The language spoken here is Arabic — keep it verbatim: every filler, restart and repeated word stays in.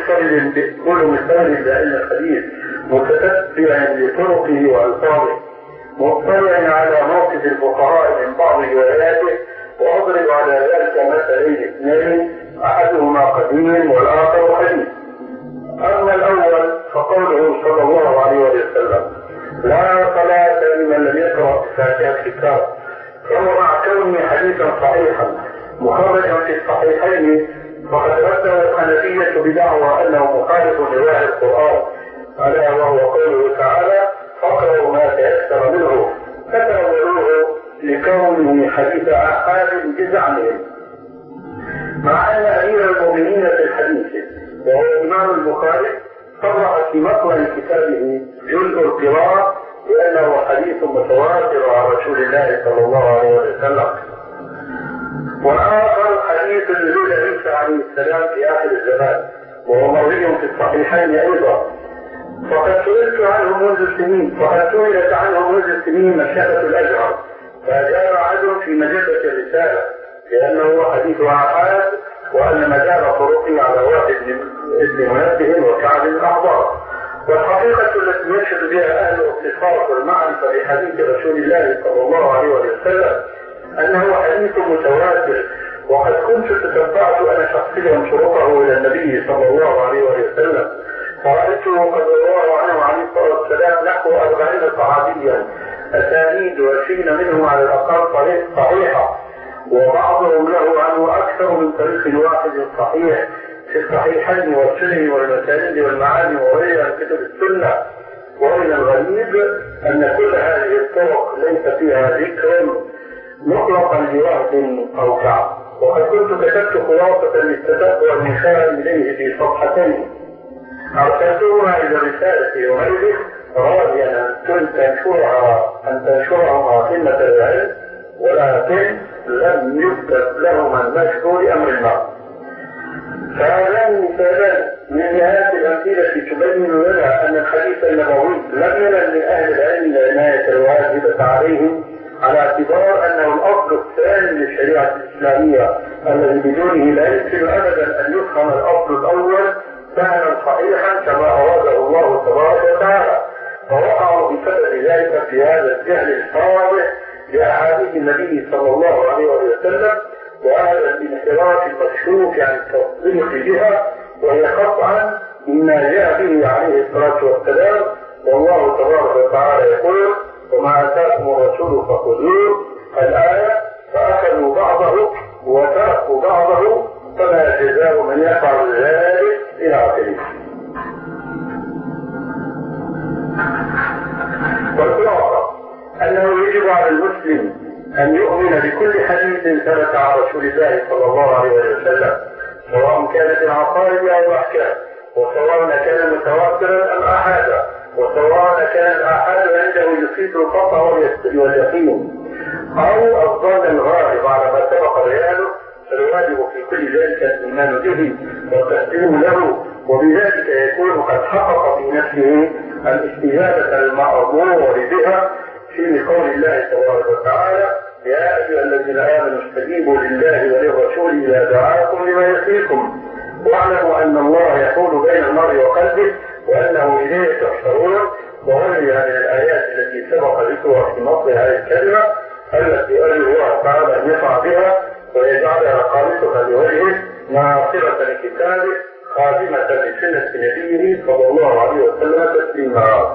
مستند كل مستند لعلم الحديث متتبع لطرقه والفاظه مطلع على موقف الفقهاء من بعض رواياته، واضرب على ذلك مثلين اثنين احدهما قديم والاخر حديث. اما الاول فقوله صلى الله عليه وسلم لا صلاة لمن لم يقرأ بفاتحة الكتاب، فهو مع كونه حديثا صحيحا مخرجا في الصحيحين، فقد رده الحنفية بدعوى انه مخالف لظاهر القرآن، الا وهو قوله تعالى فاقرأوا ما تيسر منه، فتأولوه لكونه حديث آحاد بزعمهم، مع ان امير المؤمنين في الحديث وهو الامام البخاري صرح في مطلع كتابه جزء القراءة بانه حديث متواتر عن رسول الله صلى الله عليه وسلم. واخر حديث نزول عيسى عليه السلام في اخر الزمان وهو مروي في الصحيحين ايضا، فقد سئلت عنه منذ سنين فقد سئلت عنه منذ سنين مشيخة الازهر، فاجاب عنه في مجلة الرسالة لانه حديث آحاد، وان مدار طرقه على واحد ابن منبه وكعب الاحبار. والحقيقة التي يشهد بها اهل الاختصاص والمعرفة لحديث رسول الله صلى الله عليه وسلم انه حديث متواتر، وقد كنت تتبعت انا شخصيا شروطه الى النبي صلى الله عليه وسلم، فرأيته قد رواه عنه عليه الصلاة والسلام نحو أربعين صحابيا أسانيد وعشرين منهم على الأقل صحيحة، وبعضهم له عنه أكثر من طريق واحد صحيح في الصحيحين والسنن والمسانيد والمعاني وغيرها من كتب السنة. ومن الغريب أن كل هذه الطرق ليس فيها ذكر مطلقا لوحد أو كعب، وقد كنت كتبت خلاصة للتتبع المشار إليه في صفحتين أرسلتهما إلى رسالة يومئذ راضيا أن تنشرها أن تنشرها قمة العلم، ولكن لم يكتب لهما النشر لأمر الله. فهذان مثالان من نهاية الأمثلة تبين لنا أن الحديث النبوي لم ينل من أهل العلم العناية الواجبة عليهم، على اعتبار أنه الأصل الثاني للشريعة الإسلامية الذي بدونه لا يمكن أبدا أن يفهم الأصل الأول فعلا صحيحا كما أراده الله تبارك وتعالى، فوقعوا بسبب ذلك في هذا الجهل الصالح بأحاديث النبي صلى الله عليه وسلم، وهذا الانحراف المكشوف عن التصديق بها، وهي قطعا مما جاء به عليه الصلاة والسلام. والله تبارك وتعالى يقول وما آتاكم الرسول فخذوه الآية، فأخذوا بعضه وتركوا بعضه فما جزاء من يفعل ذلك إلى آخره. والخلاصة أنه يجب على المسلم أن يؤمن بكل حديث ثبت عن رسول الله صلى الله عليه وسلم، سواء كانت العقائد أو الأحكام، وسواء كان متواترا أم أحادا، وسواء كان الأحاد عنده يفيد القطع واليقين أو الظن الغالب على ما سبق بيانه، فالواجب في كل ذلك الإيمان به والتسليم له، وبذلك يكون قد حقق في نفسه الاستجابة المأمور بها في قول الله تبارك وتعالى يا أيها الذين آمنوا استجيبوا لله وللرسول إذا دعاكم لما يحييكم واعلموا أن الله يحول بين المرء وقلبه وأنه إليه تحشرون. وغيرها من الآيات التي سبق ذكرها في نص هذه الكلمة التي أرجو الله تعالى أن يقع بها ويجعلها خالصة لوجهه ناصرة لكتابه خادمة لسنة نبيه صلى الله عليه وسلم.